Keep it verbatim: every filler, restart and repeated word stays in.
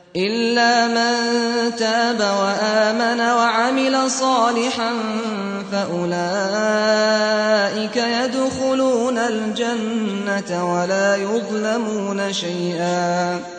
إلا من تاب وآمن وعمل صالحا فأولئك يدخلون الجنة ولا يظلمون شيئا.